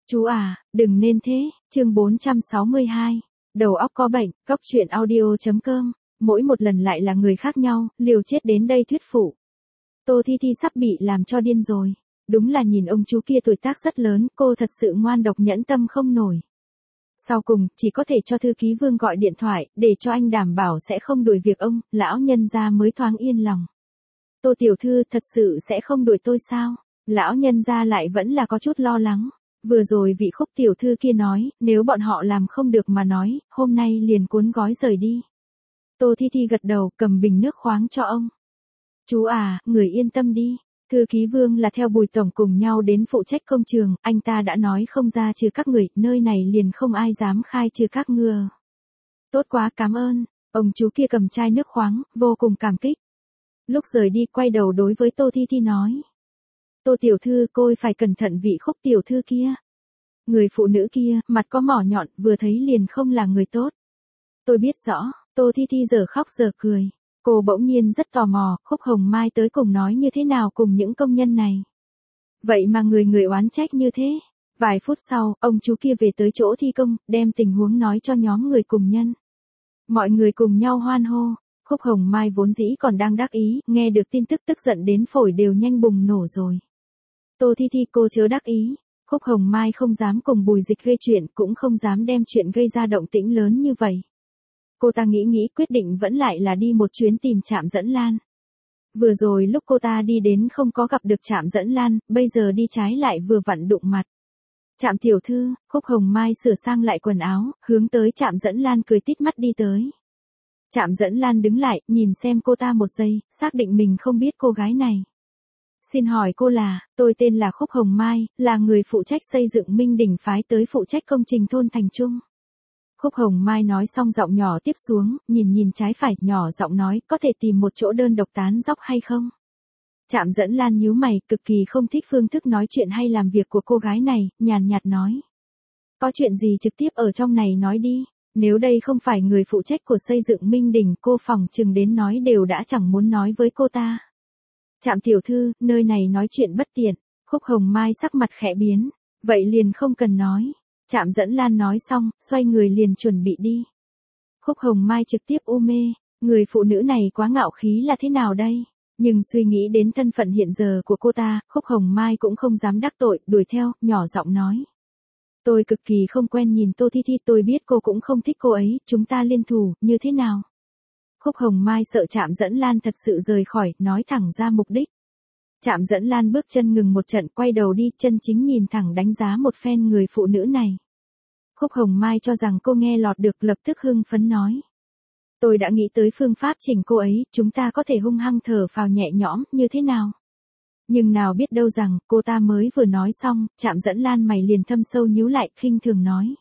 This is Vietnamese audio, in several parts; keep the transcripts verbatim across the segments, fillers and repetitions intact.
Chú à, đừng nên thế, chương bốn trăm sáu mươi hai. Đầu óc có bệnh, cóc truyện audio chấm com, mỗi một lần lại là người khác nhau, liều chết đến đây thuyết phụ. Tô Thi Thi sắp bị làm cho điên rồi. Đúng là nhìn ông chú kia tuổi tác rất lớn, cô thật sự ngoan độc nhẫn tâm không nổi. Sau cùng, chỉ có thể cho thư ký Vương gọi điện thoại, để cho anh đảm bảo sẽ không đuổi việc ông, lão nhân gia mới thoáng yên lòng. Tô tiểu thư thật sự sẽ không đuổi tôi sao? Lão nhân gia lại vẫn là có chút lo lắng. Vừa rồi vị Khúc tiểu thư kia nói, nếu bọn họ làm không được mà nói, hôm nay liền cuốn gói rời đi. Tô Thi Thi gật đầu, cầm bình nước khoáng cho ông. Chú à, người yên tâm đi. Thư ký Vương là theo Bùi tổng cùng nhau đến phụ trách công trường, anh ta đã nói không ra trừ các người, nơi này liền không ai dám khai trừ các ngừa. Tốt quá, cảm ơn. Ông chú kia cầm chai nước khoáng, vô cùng cảm kích. Lúc rời đi quay đầu đối với Tô Thi Thi nói. Tô tiểu thư, cô phải cẩn thận vị Khúc tiểu thư kia. Người phụ nữ kia, mặt có mỏ nhọn, vừa thấy liền không là người tốt. Tôi biết rõ. Tô Thi Thi giờ khóc giờ cười. Cô bỗng nhiên rất tò mò, Khúc Hồng Mai tới cùng nói như thế nào cùng những công nhân này. Vậy mà người người oán trách như thế. Vài phút sau, ông chú kia về tới chỗ thi công, đem tình huống nói cho nhóm người cùng nhân. Mọi người cùng nhau hoan hô. Khúc Hồng Mai vốn dĩ còn đang đắc ý, nghe được tin tức tức giận đến phổi đều nhanh bùng nổ rồi. Tô Thi Thi, cô chớ đắc ý. Khúc Hồng Mai không dám cùng Bùi Dịch gây chuyện, cũng không dám đem chuyện gây ra động tĩnh lớn như vậy. Cô ta nghĩ nghĩ quyết định vẫn lại là đi một chuyến tìm Trạm Dẫn Lan. Vừa rồi lúc cô ta đi đến không có gặp được Trạm Dẫn Lan, bây giờ đi trái lại vừa vặn đụng mặt. Trạm tiểu thư, Khúc Hồng Mai sửa sang lại quần áo, hướng tới Trạm Dẫn Lan cười tít mắt đi tới. Trạm Dẫn Lan đứng lại, nhìn xem cô ta một giây, xác định mình không biết cô gái này. Xin hỏi cô là, tôi tên là Khúc Hồng Mai, là người phụ trách xây dựng Minh Đỉnh phái tới phụ trách công trình thôn Thành Trung. Khúc Hồng Mai nói xong giọng nhỏ tiếp xuống, nhìn nhìn trái phải, nhỏ giọng nói, có thể tìm một chỗ đơn độc tán dóc hay không? Trạm Dẫn Lan nhíu mày, cực kỳ không thích phương thức nói chuyện hay làm việc của cô gái này, nhàn nhạt nói. Có chuyện gì trực tiếp ở trong này nói đi, nếu đây không phải người phụ trách của xây dựng Minh Đỉnh, cô phòng chừng đến nói đều đã chẳng muốn nói với cô ta. Trạm tiểu thư, nơi này nói chuyện bất tiện. Khúc Hồng Mai sắc mặt khẽ biến, vậy liền không cần nói. Trạm Dẫn Lan nói xong, xoay người liền chuẩn bị đi. Khúc Hồng Mai trực tiếp u mê, người phụ nữ này quá ngạo khí là thế nào đây? Nhưng suy nghĩ đến thân phận hiện giờ của cô ta, Khúc Hồng Mai cũng không dám đắc tội, đuổi theo, nhỏ giọng nói. Tôi cực kỳ không quen nhìn Tô Thi Thi, tôi biết cô cũng không thích cô ấy, chúng ta liên thủ, như thế nào? Khúc Hồng Mai sợ Trạm Dẫn Lan thật sự rời khỏi, nói thẳng ra mục đích. Trạm Dẫn Lan bước chân ngừng một trận, quay đầu đi, chân chính nhìn thẳng đánh giá một phen người phụ nữ này. Khúc Hồng Mai cho rằng cô nghe lọt được, lập tức hưng phấn nói. Tôi đã nghĩ tới phương pháp chỉnh cô ấy, chúng ta có thể hung hăng thở phào nhẹ nhõm, như thế nào? Nhưng nào biết đâu rằng, cô ta mới vừa nói xong, Trạm Dẫn Lan mày liền thâm sâu nhíu lại, khinh thường nói.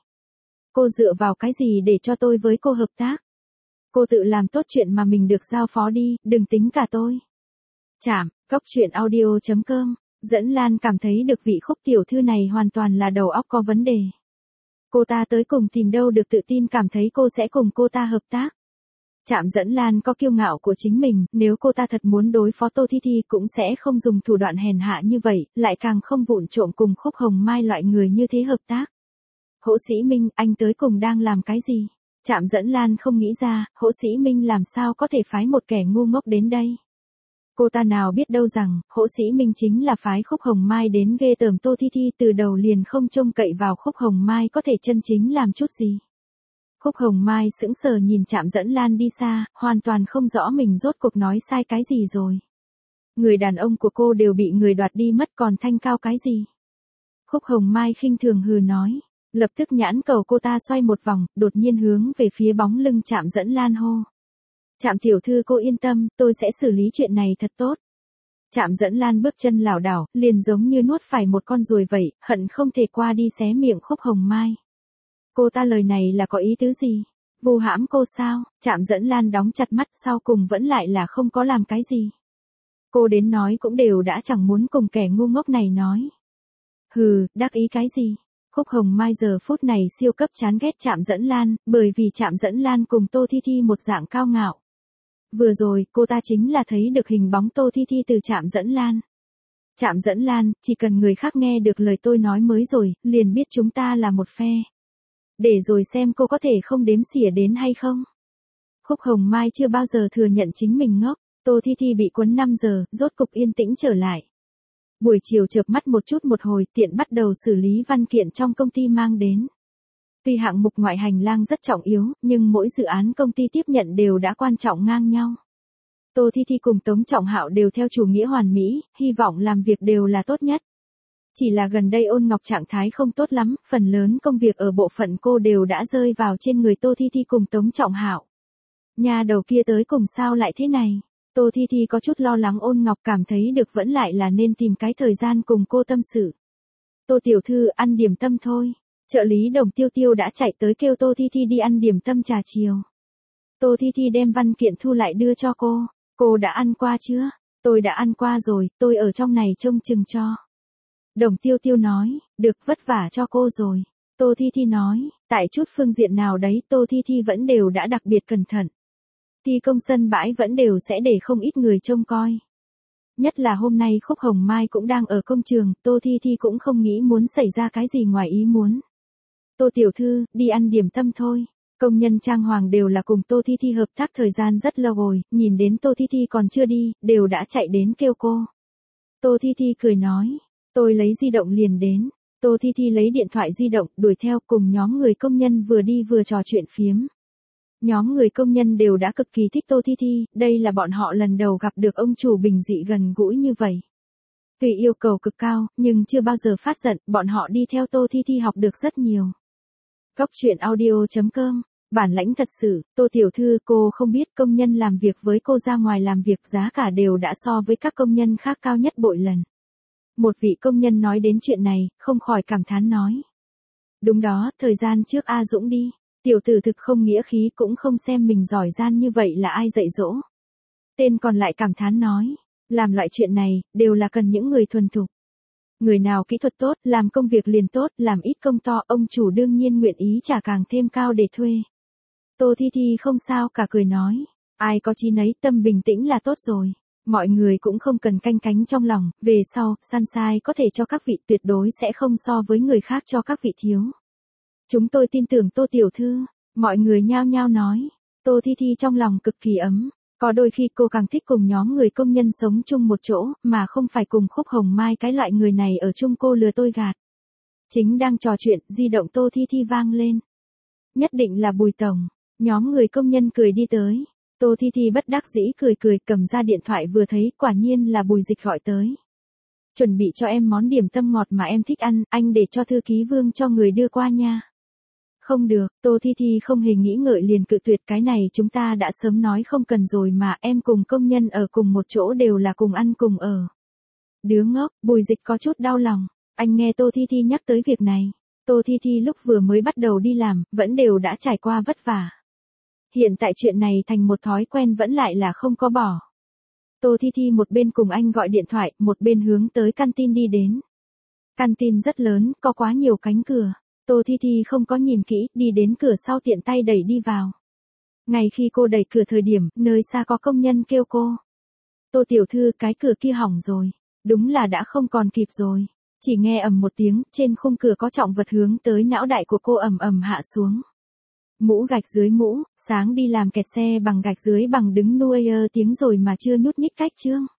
Cô dựa vào cái gì để cho tôi với cô hợp tác? Cô tự làm tốt chuyện mà mình được giao phó đi, đừng tính cả tôi. Trạm, cóc truyện audio chấm com, Dẫn Lan cảm thấy được vị Khúc tiểu thư này hoàn toàn là đầu óc có vấn đề. Cô ta tới cùng tìm đâu được tự tin cảm thấy cô sẽ cùng cô ta hợp tác. Trạm Dẫn Lan có kiêu ngạo của chính mình, nếu cô ta thật muốn đối phó Tô Thi Thi cũng sẽ không dùng thủ đoạn hèn hạ như vậy, lại càng không vụng trộm cùng Khúc Hồng Mai loại người như thế hợp tác. Hỗ Sĩ Minh, anh tới cùng đang làm cái gì? Trạm Dẫn Lan không nghĩ ra, Hỗ Sĩ Minh làm sao có thể phái một kẻ ngu ngốc đến đây. Cô ta nào biết đâu rằng, Hỗ Sĩ Minh chính là phái Khúc Hồng Mai đến ghê tởm Tô Thi Thi, từ đầu liền không trông cậy vào Khúc Hồng Mai có thể chân chính làm chút gì. Khúc Hồng Mai sững sờ nhìn Trạm Dẫn Lan đi xa, hoàn toàn không rõ mình rốt cuộc nói sai cái gì rồi. Người đàn ông của cô đều bị người đoạt đi mất, còn thanh cao cái gì. Khúc Hồng Mai khinh thường hừ nói, lập tức nhãn cầu cô ta xoay một vòng, đột nhiên hướng về phía bóng lưng Trạm Dẫn Lan hô. Trạm tiểu thư, cô yên tâm, tôi sẽ xử lý chuyện này thật tốt. Trạm Dẫn Lan bước chân lảo đảo, liền giống như nuốt phải một con ruồi vậy, hận không thể qua đi xé miệng Khúc Hồng Mai. Cô ta lời này là có ý tứ gì? Vu hãm cô sao? Trạm Dẫn Lan đóng chặt mắt, sau cùng vẫn lại là không có làm cái gì. Cô đến nói cũng đều đã chẳng muốn cùng kẻ ngu ngốc này nói. Hừ, đắc ý cái gì? Khúc Hồng Mai giờ phút này siêu cấp chán ghét Trạm Dẫn Lan, bởi vì Trạm Dẫn Lan cùng Tô Thi Thi một dạng cao ngạo. Vừa rồi, cô ta chính là thấy được hình bóng Tô Thi Thi từ Trạm Dẫn Lan. Trạm dẫn Lan, chỉ cần người khác nghe được lời tôi nói mới rồi, liền biết chúng ta là một phe. Để rồi xem cô có thể không đếm xỉa đến hay không. Khúc Hồng Mai chưa bao giờ thừa nhận chính mình ngốc. Tô Thi Thi bị cuốn năm giờ, rốt cục yên tĩnh trở lại. Buổi chiều chợp mắt một chút một hồi, tiện bắt đầu xử lý văn kiện trong công ty mang đến. Tuy hạng mục ngoại hành lang rất trọng yếu, nhưng mỗi dự án công ty tiếp nhận đều đã quan trọng ngang nhau. Tô Thi Thi cùng Tống Trọng Hạo đều theo chủ nghĩa hoàn mỹ, hy vọng làm việc đều là tốt nhất. Chỉ là gần đây Ôn Ngọc trạng thái không tốt lắm, phần lớn công việc ở bộ phận cô đều đã rơi vào trên người Tô Thi Thi cùng Tống Trọng Hạo. Nhà đầu kia tới cùng sao lại thế này? Tô Thi Thi có chút lo lắng. Ôn Ngọc cảm thấy được vẫn lại là nên tìm cái thời gian cùng cô tâm sự. Tô tiểu thư, ăn điểm tâm thôi. Trợ lý Đồng Tiêu Tiêu đã chạy tới kêu Tô Thi Thi đi ăn điểm tâm trà chiều. Tô Thi Thi đem văn kiện thu lại đưa cho cô. Cô đã ăn qua chưa? Tôi đã ăn qua rồi, tôi ở trong này trông chừng cho. Đồng Tiêu Tiêu nói, được, vất vả cho cô rồi. Tô Thi Thi nói, tại chút phương diện nào đấy Tô Thi Thi vẫn đều đã đặc biệt cẩn thận. Thi công sân bãi vẫn đều sẽ để không ít người trông coi. Nhất là hôm nay Khúc Hồng Mai cũng đang ở công trường, Tô Thi Thi cũng không nghĩ muốn xảy ra cái gì ngoài ý muốn. Tô tiểu thư, đi ăn điểm tâm thôi. Công nhân trang hoàng đều là cùng Tô Thi Thi hợp tác thời gian rất lâu rồi, nhìn đến Tô Thi Thi còn chưa đi, đều đã chạy đến kêu cô. Tô Thi Thi cười nói, tôi lấy di động liền đến. Tô Thi Thi lấy điện thoại di động, đuổi theo cùng nhóm người công nhân vừa đi vừa trò chuyện phiếm. Nhóm người công nhân đều đã cực kỳ thích Tô Thi Thi, đây là bọn họ lần đầu gặp được ông chủ bình dị gần gũi như vậy. Tuy yêu cầu cực cao, nhưng chưa bao giờ phát giận, bọn họ đi theo Tô Thi Thi học được rất nhiều. Góc truyện audio chấm com, bản lãnh thật sự. Tô tiểu thư, cô không biết công nhân làm việc với cô ra ngoài làm việc giá cả đều đã so với các công nhân khác cao nhất bội lần. Một vị công nhân nói đến chuyện này, không khỏi cảm thán nói. Đúng đó, thời gian trước A Dũng đi. Tiểu tử thực không nghĩa khí, cũng không xem mình giỏi gian như vậy là ai dạy dỗ. Tên còn lại cảm thán nói, làm loại chuyện này, đều là cần những người thuần thục. Người nào kỹ thuật tốt, làm công việc liền tốt, làm ít công to, ông chủ đương nhiên nguyện ý trả càng thêm cao để thuê. Tô Thi Thi không sao cả cười nói, ai có chí nấy, tâm bình tĩnh là tốt rồi. Mọi người cũng không cần canh cánh trong lòng, về sau, Sunshine có thể cho các vị tuyệt đối sẽ không so với người khác cho các vị thiếu. Chúng tôi tin tưởng Tô tiểu thư, mọi người nhao nhao nói. Tô Thi Thi trong lòng cực kỳ ấm, có đôi khi cô càng thích cùng nhóm người công nhân sống chung một chỗ, mà không phải cùng Khúc Hồng Mai cái loại người này ở chung cô lừa tôi gạt. Chính đang trò chuyện, di động Tô Thi Thi vang lên. Nhất định là Bùi tổng, nhóm người công nhân cười đi tới. Tô Thi Thi bất đắc dĩ cười cười cầm ra điện thoại vừa thấy, quả nhiên là Bùi Dịch gọi tới. Chuẩn bị cho em món điểm tâm ngọt mà em thích ăn, anh để cho thư ký Vương cho người đưa qua nha. Không được, Tô Thi Thi không hề nghĩ ngợi liền cự tuyệt, cái này chúng ta đã sớm nói không cần rồi mà, em cùng công nhân ở cùng một chỗ đều là cùng ăn cùng ở. Đứa ngốc, Bùi Dịch có chút đau lòng, anh nghe Tô Thi Thi nhắc tới việc này. Tô Thi Thi lúc vừa mới bắt đầu đi làm, vẫn đều đã trải qua vất vả. Hiện tại chuyện này thành một thói quen vẫn lại là không có bỏ. Tô Thi Thi một bên cùng anh gọi điện thoại, một bên hướng tới canteen đi đến. Canteen rất lớn, có quá nhiều cánh cửa. Tô Thi Thi không có nhìn kỹ, đi đến cửa sau tiện tay đẩy đi vào. Ngay khi cô đẩy cửa thời điểm, nơi xa có công nhân kêu cô. Tô tiểu thư, cái cửa kia hỏng rồi. Đúng là đã không còn kịp rồi. Chỉ nghe ầm một tiếng, trên khung cửa có trọng vật hướng tới não đại của cô ầm ầm hạ xuống. Mũ gạch dưới mũ, sáng đi làm kẹt xe bằng gạch dưới bằng đứng nuôi ơ tiếng rồi mà chưa nhúc nhích cách chương.